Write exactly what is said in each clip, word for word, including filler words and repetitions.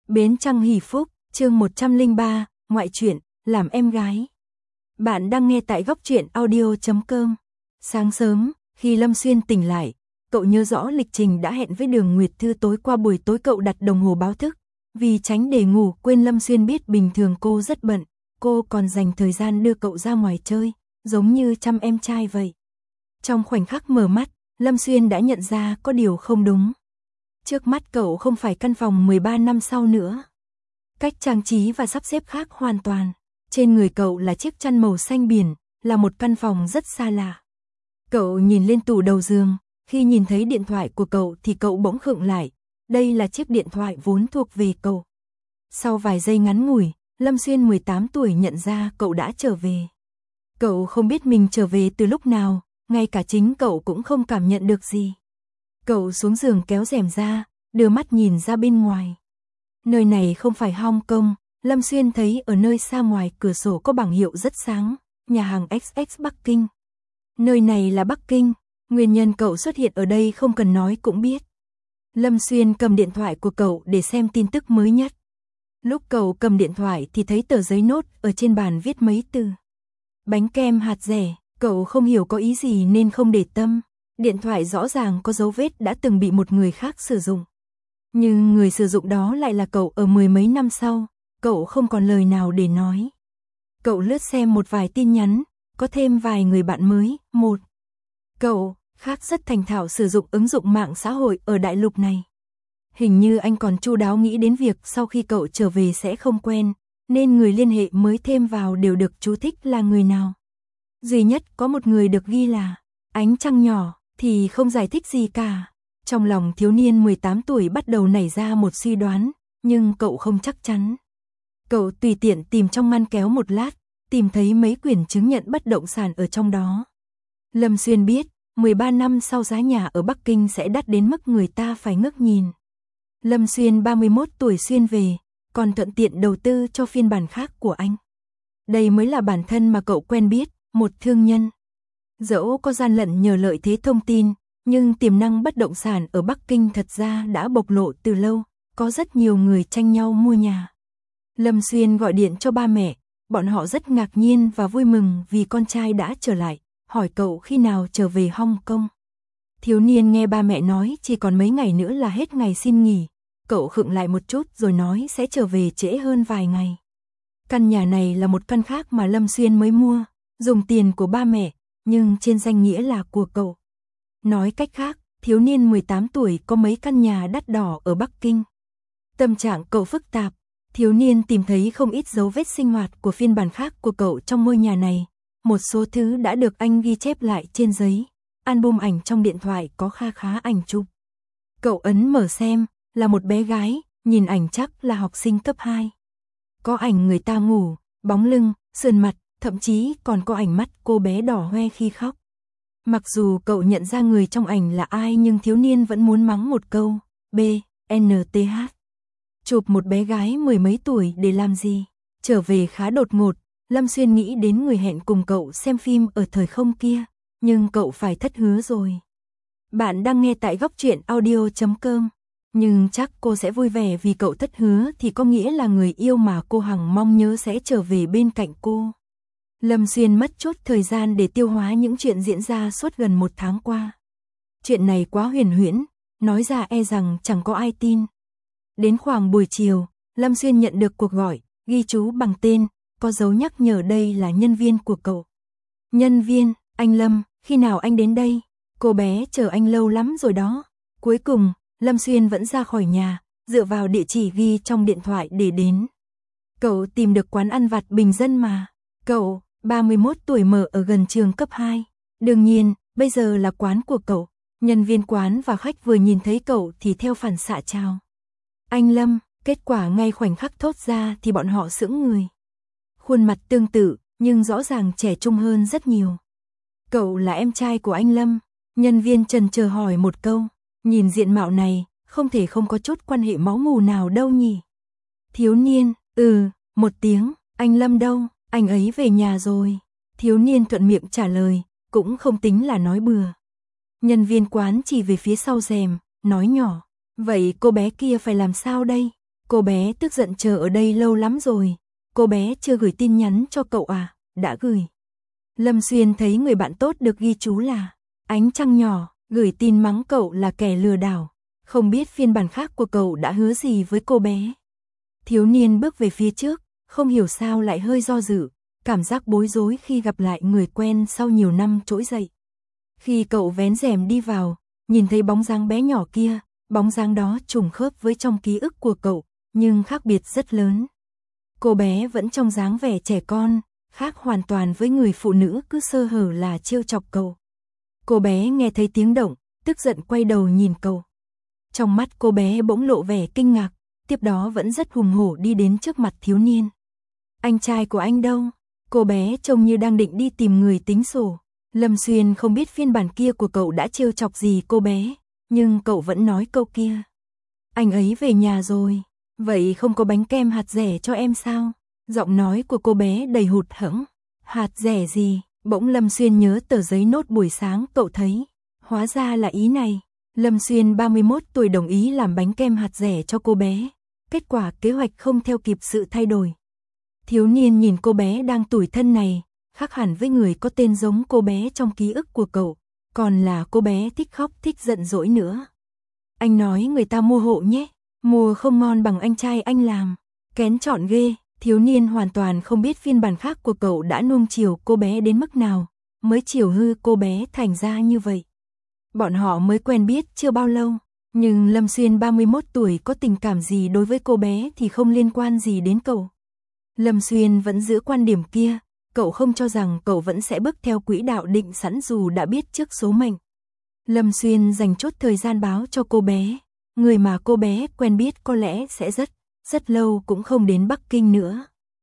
Bến Trăng Hỷ Phúc, chương một trăm lẻ ba, ngoại truyện, làm em gái. Bạn đang nghe tại góc truyện audio chấm com. Sáng sớm, khi Lâm Xuyên tỉnh lại, cậu nhớ rõ lịch trình đã hẹn với Đường Nguyệt Thư tối qua buổi tối cậu đặt đồng hồ báo thức. Vì tránh để ngủ quên Lâm Xuyên biết bình thường cô rất bận, cô còn dành thời gian đưa cậu ra ngoài chơi, giống như chăm em trai vậy. Trong khoảnh khắc mở mắt, Lâm Xuyên đã nhận ra có điều không đúng. Trước mắt cậu không phải căn phòng mười ba năm sau nữa. Cách trang trí và sắp xếp khác hoàn toàn. Trên người cậu là chiếc chăn màu xanh biển, là một căn phòng rất xa lạ. Cậu nhìn lên tủ đầu giường, khi nhìn thấy điện thoại của cậu thì cậu bỗng khựng lại. Đây là chiếc điện thoại vốn thuộc về cậu. Sau vài giây ngắn ngủi, Lâm Xuyên mười tám tuổi nhận ra cậu đã trở về. Cậu không biết mình trở về từ lúc nào, ngay cả chính cậu cũng không cảm nhận được gì. Cậu xuống giường kéo rèm ra, đưa mắt nhìn ra bên ngoài. Nơi này không phải Hong Kong, Lâm Xuyên thấy ở nơi xa ngoài cửa sổ có bảng hiệu rất sáng, nhà hàng ích ích Bắc Kinh. Nơi này là Bắc Kinh, nguyên nhân cậu xuất hiện ở đây không cần nói cũng biết. Lâm Xuyên cầm điện thoại của cậu để xem tin tức mới nhất. Lúc cậu cầm điện thoại thì thấy tờ giấy nốt ở trên bàn viết mấy từ. Bánh kem hạt dẻ, cậu không hiểu có ý gì nên không để tâm. Điện thoại rõ ràng có dấu vết đã từng bị một người khác sử dụng. Nhưng người sử dụng đó lại là cậu ở mười mấy năm sau, cậu không còn lời nào để nói. Cậu lướt xem một vài tin nhắn, có thêm vài người bạn mới, một. Cậu, khác rất thành thạo sử dụng ứng dụng mạng xã hội ở đại lục này. Hình như anh còn chu đáo nghĩ đến việc sau khi cậu trở về sẽ không quen, nên người liên hệ mới thêm vào đều được chú thích là người nào. Duy nhất có một người được ghi là ánh trăng nhỏ, thì không giải thích gì cả. Trong lòng thiếu niên mười tám tuổi bắt đầu nảy ra một suy đoán, nhưng cậu không chắc chắn. Cậu tùy tiện tìm trong ngăn kéo một lát, tìm thấy mấy quyển chứng nhận bất động sản ở trong đó. Lâm Xuyên biết, mười ba năm sau giá nhà ở Bắc Kinh sẽ đắt đến mức người ta phải ngước nhìn. Lâm Xuyên ba mươi mốt tuổi xuyên về, còn thuận tiện đầu tư cho phiên bản khác của anh. Đây mới là bản thân mà cậu quen biết, một thương nhân. Dẫu có gian lận nhờ lợi thế thông tin, nhưng tiềm năng bất động sản ở Bắc Kinh thật ra đã bộc lộ từ lâu, có rất nhiều người tranh nhau mua nhà. Lâm Xuyên gọi điện cho ba mẹ, bọn họ rất ngạc nhiên và vui mừng vì con trai đã trở lại, hỏi cậu khi nào trở về Hong Kong. Thiếu niên nghe ba mẹ nói chỉ còn mấy ngày nữa là hết ngày xin nghỉ, cậu khựng lại một chút rồi nói sẽ trở về trễ hơn vài ngày. Căn nhà này là một căn khác mà Lâm Xuyên mới mua, dùng tiền của ba mẹ, nhưng trên danh nghĩa là của cậu. Nói cách khác, thiếu niên mười tám tuổi có mấy căn nhà đắt đỏ ở Bắc Kinh. Tâm trạng cậu phức tạp, thiếu niên tìm thấy không ít dấu vết sinh hoạt của phiên bản khác của cậu trong ngôi nhà này. Một số thứ đã được anh ghi chép lại trên giấy, album ảnh trong điện thoại có kha khá ảnh chụp. Cậu ấn mở xem, là một bé gái, nhìn ảnh chắc là học sinh cấp hai. Có ảnh người ta ngủ, bóng lưng, sườn mặt, thậm chí còn có ảnh mắt cô bé đỏ hoe khi khóc. Mặc dù cậu nhận ra người trong ảnh là ai nhưng thiếu niên vẫn muốn mắng một câu, B, N T H. Chụp một bé gái mười mấy tuổi để làm gì? Trở về khá đột ngột, Lâm Xuyên nghĩ đến người hẹn cùng cậu xem phim ở thời không kia, nhưng cậu phải thất hứa rồi. Bạn đang nghe tại góc truyện audio chấm com, nhưng chắc cô sẽ vui vẻ vì cậu thất hứa thì có nghĩa là người yêu mà cô hằng mong nhớ sẽ trở về bên cạnh cô. Lâm Xuyên mất chút thời gian để tiêu hóa những chuyện diễn ra suốt gần một tháng qua. Chuyện này quá huyền huyễn, nói ra e rằng chẳng có ai tin. Đến khoảng buổi chiều, Lâm Xuyên nhận được cuộc gọi, ghi chú bằng tên, có dấu nhắc nhở đây là nhân viên của cậu. Nhân viên, anh Lâm, khi nào anh đến đây? Cô bé chờ anh lâu lắm rồi đó. Cuối cùng, Lâm Xuyên vẫn ra khỏi nhà, dựa vào địa chỉ ghi trong điện thoại để đến. Cậu tìm được quán ăn vặt bình dân mà. Cậu, ba mươi mốt tuổi mở ở gần trường cấp hai. Đương nhiên, bây giờ là quán của cậu. Nhân viên quán và khách vừa nhìn thấy cậu thì theo phản xạ chào. Anh Lâm, kết quả ngay khoảnh khắc thốt ra thì bọn họ sững người. Khuôn mặt tương tự, nhưng rõ ràng trẻ trung hơn rất nhiều. Cậu là em trai của anh Lâm. Nhân viên chần chờ hỏi một câu. Nhìn diện mạo này, không thể không có chút quan hệ máu mủ nào đâu nhỉ. Thiếu niên, ừ, một tiếng, anh Lâm đâu, anh ấy về nhà rồi. Thiếu niên thuận miệng trả lời, cũng không tính là nói bừa. Nhân viên quán chỉ về phía sau rèm, nói nhỏ. Vậy cô bé kia phải làm sao đây? Cô bé tức giận chờ ở đây lâu lắm rồi, cô bé chưa gửi tin nhắn cho cậu à? Đã gửi. Lâm Xuyên thấy người bạn tốt được ghi chú là Ánh Trăng Nhỏ, gửi tin mắng cậu là kẻ lừa đảo. Không biết phiên bản khác của cậu đã hứa gì với cô bé. Thiếu niên bước về phía trước, không hiểu sao lại hơi do dự, cảm giác bối rối khi gặp lại người quen sau nhiều năm trỗi dậy. Khi cậu vén rèm đi vào, nhìn thấy bóng dáng bé nhỏ kia, bóng dáng đó trùng khớp với trong ký ức của cậu, nhưng khác biệt rất lớn. Cô bé vẫn trong dáng vẻ trẻ con, khác hoàn toàn với người phụ nữ cứ sơ hở là trêu chọc cậu. Cô bé nghe thấy tiếng động, tức giận quay đầu nhìn cậu. Trong mắt cô bé bỗng lộ vẻ kinh ngạc, tiếp đó vẫn rất hùng hổ đi đến trước mặt thiếu niên. Anh trai của anh đâu? Cô bé trông như đang định đi tìm người tính sổ. Lâm Xuyên không biết phiên bản kia của cậu đã trêu chọc gì cô bé, nhưng cậu vẫn nói câu kia. Anh ấy về nhà rồi, vậy không có bánh kem hạt dẻ cho em sao? Giọng nói của cô bé đầy hụt hẫng. Hạt dẻ gì? Bỗng Lâm Xuyên nhớ tờ giấy nốt buổi sáng cậu thấy. Hóa ra là ý này. Lâm Xuyên ba mươi mốt tuổi đồng ý làm bánh kem hạt dẻ cho cô bé. Kết quả kế hoạch không theo kịp sự thay đổi. Thiếu niên nhìn cô bé đang tủi thân này, khác hẳn với người có tên giống cô bé trong ký ức của cậu, còn là cô bé thích khóc thích giận dỗi nữa. Anh nói người ta mua hộ nhé, mua không ngon bằng anh trai anh làm. Kén chọn ghê, thiếu niên hoàn toàn không biết phiên bản khác của cậu đã nuông chiều cô bé đến mức nào, mới chiều hư cô bé thành ra như vậy. Bọn họ mới quen biết chưa bao lâu, nhưng Lâm Xuyên ba mươi mốt tuổi có tình cảm gì đối với cô bé thì không liên quan gì đến cậu. Lâm Xuyên vẫn giữ quan điểm kia, cậu không cho rằng cậu vẫn sẽ bước theo quỹ đạo định sẵn dù đã biết trước số mệnh. Lâm Xuyên dành chốt thời gian báo cho cô bé, người mà cô bé quen biết có lẽ sẽ rất, rất lâu cũng không đến Bắc Kinh nữa.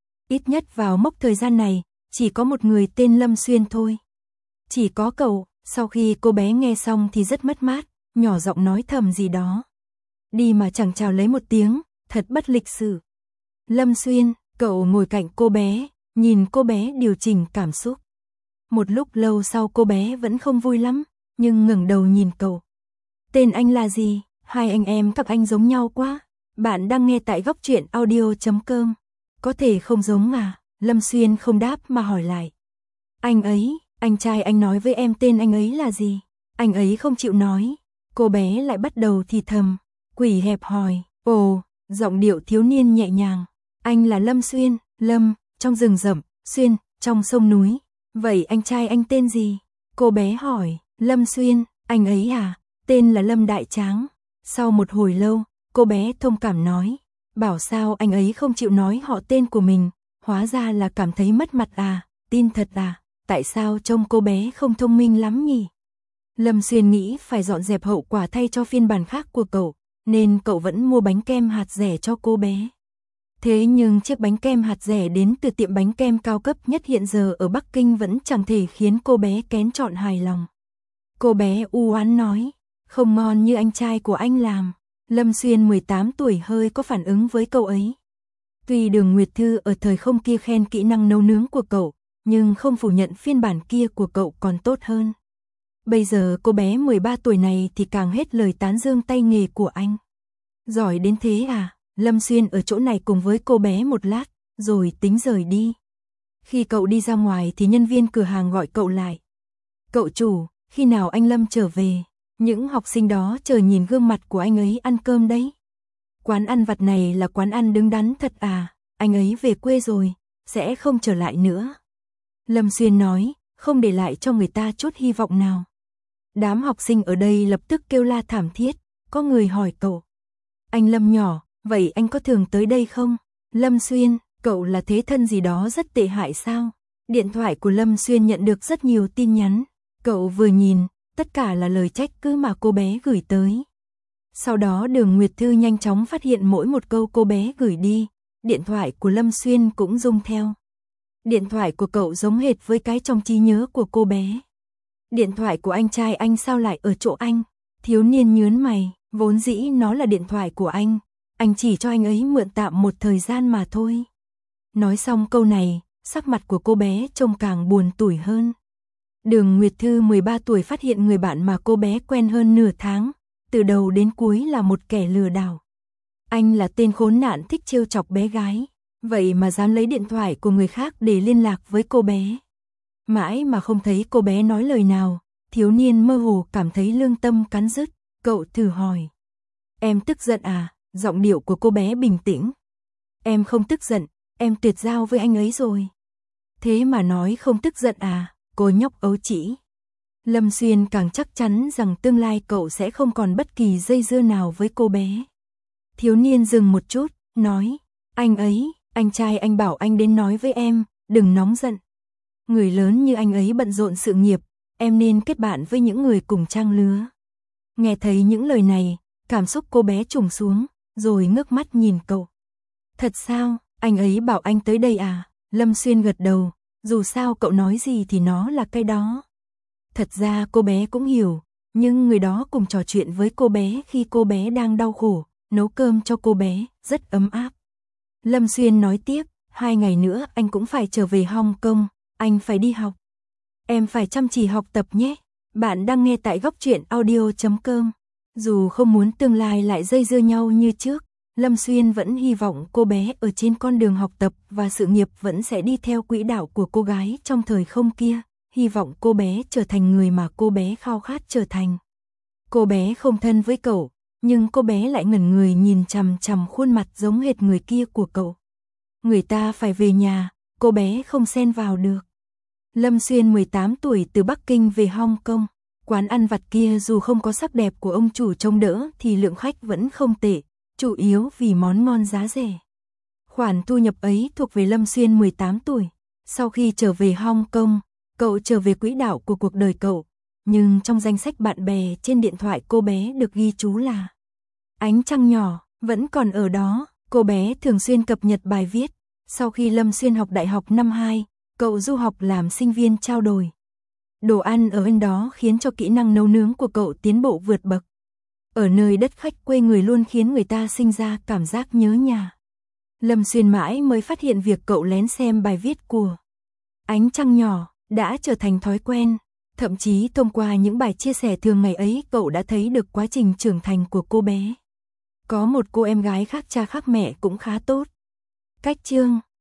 Ít nhất vào mốc thời gian này, chỉ có một người tên Lâm Xuyên thôi. Chỉ có cậu. Sau khi cô bé nghe xong thì rất mất mát, nhỏ giọng nói thầm gì đó. Đi mà chẳng chào lấy một tiếng, thật bất lịch sự. Lâm Xuyên, cậu ngồi cạnh cô bé, nhìn cô bé điều chỉnh cảm xúc. Một lúc lâu sau cô bé vẫn không vui lắm, nhưng ngẩng đầu nhìn cậu. Tên anh là gì? Hai anh em các anh giống nhau quá. Bạn đang nghe tại góc truyện audio chấm com. Có thể không giống à? Lâm Xuyên không đáp mà hỏi lại. Anh ấy... Anh trai anh nói với em tên anh ấy là gì? Anh ấy không chịu nói. Cô bé lại bắt đầu thì thầm. Quỷ hẹp hòi. Ồ, giọng điệu thiếu niên nhẹ nhàng. Anh là Lâm Xuyên. Lâm, trong rừng rậm. Xuyên, trong sông núi. Vậy anh trai anh tên gì? Cô bé hỏi. Lâm Xuyên, anh ấy à? Tên là Lâm Đại Tráng. Sau một hồi lâu, cô bé thông cảm nói. Bảo sao anh ấy không chịu nói họ tên của mình. Hóa ra là cảm thấy mất mặt à? Tin thật à? Tại sao trông cô bé không thông minh lắm nhỉ? Lâm Xuyên nghĩ phải dọn dẹp hậu quả thay cho phiên bản khác của cậu, nên cậu vẫn mua bánh kem hạt dẻ cho cô bé. Thế nhưng chiếc bánh kem hạt dẻ đến từ tiệm bánh kem cao cấp nhất hiện giờ ở Bắc Kinh vẫn chẳng thể khiến cô bé kén chọn hài lòng. Cô bé u oán nói, không ngon như anh trai của anh làm. Lâm Xuyên mười tám tuổi hơi có phản ứng với câu ấy. Tuy Đường Nguyệt Thư ở thời không kia khen kỹ năng nấu nướng của cậu, nhưng không phủ nhận phiên bản kia của cậu còn tốt hơn. Bây giờ cô bé mười ba tuổi này thì càng hết lời tán dương tay nghề của anh. Giỏi đến thế à? Lâm Xuyên ở chỗ này cùng với cô bé một lát, rồi tính rời đi. Khi cậu đi ra ngoài thì nhân viên cửa hàng gọi cậu lại. Cậu chủ, khi nào anh Lâm trở về? Những học sinh đó chờ nhìn gương mặt của anh ấy ăn cơm đấy. Quán ăn vặt này là quán ăn đứng đắn thật à? Anh ấy về quê rồi, sẽ không trở lại nữa. Lâm Xuyên nói, không để lại cho người ta chút hy vọng nào. Đám học sinh ở đây lập tức kêu la thảm thiết, có người hỏi cậu. Anh Lâm nhỏ, vậy anh có thường tới đây không? Lâm Xuyên, cậu là thế thân gì đó rất tệ hại sao? Điện thoại của Lâm Xuyên nhận được rất nhiều tin nhắn. Cậu vừa nhìn, tất cả là lời trách cứ mà cô bé gửi tới. Sau đó Đường Nguyệt Thư nhanh chóng phát hiện mỗi một câu cô bé gửi đi. Điện thoại của Lâm Xuyên cũng rung theo. Điện thoại của cậu giống hệt với cái trong trí nhớ của cô bé. Điện thoại của anh trai anh sao lại ở chỗ anh? Thiếu niên nhớn mày, vốn dĩ nó là điện thoại của anh. Anh chỉ cho anh ấy mượn tạm một thời gian mà thôi. Nói xong câu này, sắc mặt của cô bé trông càng buồn tủi hơn. Đường Nguyệt Thư mười ba tuổi phát hiện người bạn mà cô bé quen hơn nửa tháng, từ đầu đến cuối là một kẻ lừa đảo. Anh là tên khốn nạn thích trêu chọc bé gái, vậy mà dám lấy điện thoại của người khác để liên lạc với cô bé. Mãi mà không thấy cô bé nói lời nào, thiếu niên mơ hồ cảm thấy lương tâm cắn rứt, cậu thử hỏi. Em tức giận à? Giọng điệu của cô bé bình tĩnh. Em không tức giận, em tuyệt giao với anh ấy rồi. Thế mà nói không tức giận à? Cô nhóc ấu trĩ. Lâm Xuyên càng chắc chắn rằng tương lai cậu sẽ không còn bất kỳ dây dưa nào với cô bé. Thiếu niên dừng một chút, nói, anh ấy, anh trai anh bảo anh đến nói với em, đừng nóng giận. Người lớn như anh ấy bận rộn sự nghiệp, em nên kết bạn với những người cùng trang lứa. Nghe thấy những lời này, cảm xúc cô bé trùng xuống, rồi ngước mắt nhìn cậu. Thật sao, anh ấy bảo anh tới đây à? Lâm Xuyên gật đầu, dù sao cậu nói gì thì nó là cái đó. Thật ra cô bé cũng hiểu, nhưng người đó cùng trò chuyện với cô bé khi cô bé đang đau khổ, nấu cơm cho cô bé, rất ấm áp. Lâm Xuyên nói tiếp, hai ngày nữa anh cũng phải trở về Hong Kong, anh phải đi học. Em phải chăm chỉ học tập nhé. Bạn đang nghe tại góc truyện audio chấm com. Dù không muốn tương lai lại dây dưa nhau như trước, Lâm Xuyên vẫn hy vọng cô bé ở trên con đường học tập và sự nghiệp vẫn sẽ đi theo quỹ đạo của cô gái trong thời không kia. Hy vọng cô bé trở thành người mà cô bé khao khát trở thành. Cô bé không thân với cậu, nhưng cô bé lại ngẩn người nhìn chằm chằm khuôn mặt giống hệt người kia của cậu. Người ta phải về nhà, cô bé không xen vào được. Lâm Xuyên mười tám tuổi từ Bắc Kinh về Hong Kong. Quán ăn vặt kia dù không có sắc đẹp của ông chủ trông đỡ thì lượng khách vẫn không tệ, chủ yếu vì món ngon giá rẻ. Khoản thu nhập ấy thuộc về Lâm Xuyên mười tám tuổi. Sau khi trở về Hong Kong, cậu trở về quỹ đạo của cuộc đời cậu, nhưng trong danh sách bạn bè trên điện thoại cô bé được ghi chú là Ánh Trăng Nhỏ, vẫn còn ở đó. Cô bé thường xuyên cập nhật bài viết. Sau khi Lâm Xuyên học đại học năm hai, cậu du học làm sinh viên trao đổi. Đồ ăn ở bên đó khiến cho kỹ năng nấu nướng của cậu tiến bộ vượt bậc. Ở nơi đất khách quê người luôn khiến người ta sinh ra cảm giác nhớ nhà. Lâm Xuyên mãi mới phát hiện việc cậu lén xem bài viết của Ánh Trăng Nhỏ đã trở thành thói quen. Thậm chí thông qua những bài chia sẻ thường ngày ấy cậu đã thấy được quá trình trưởng thành của cô bé. Có một cô em gái khác cha khác mẹ cũng khá tốt. Cách chương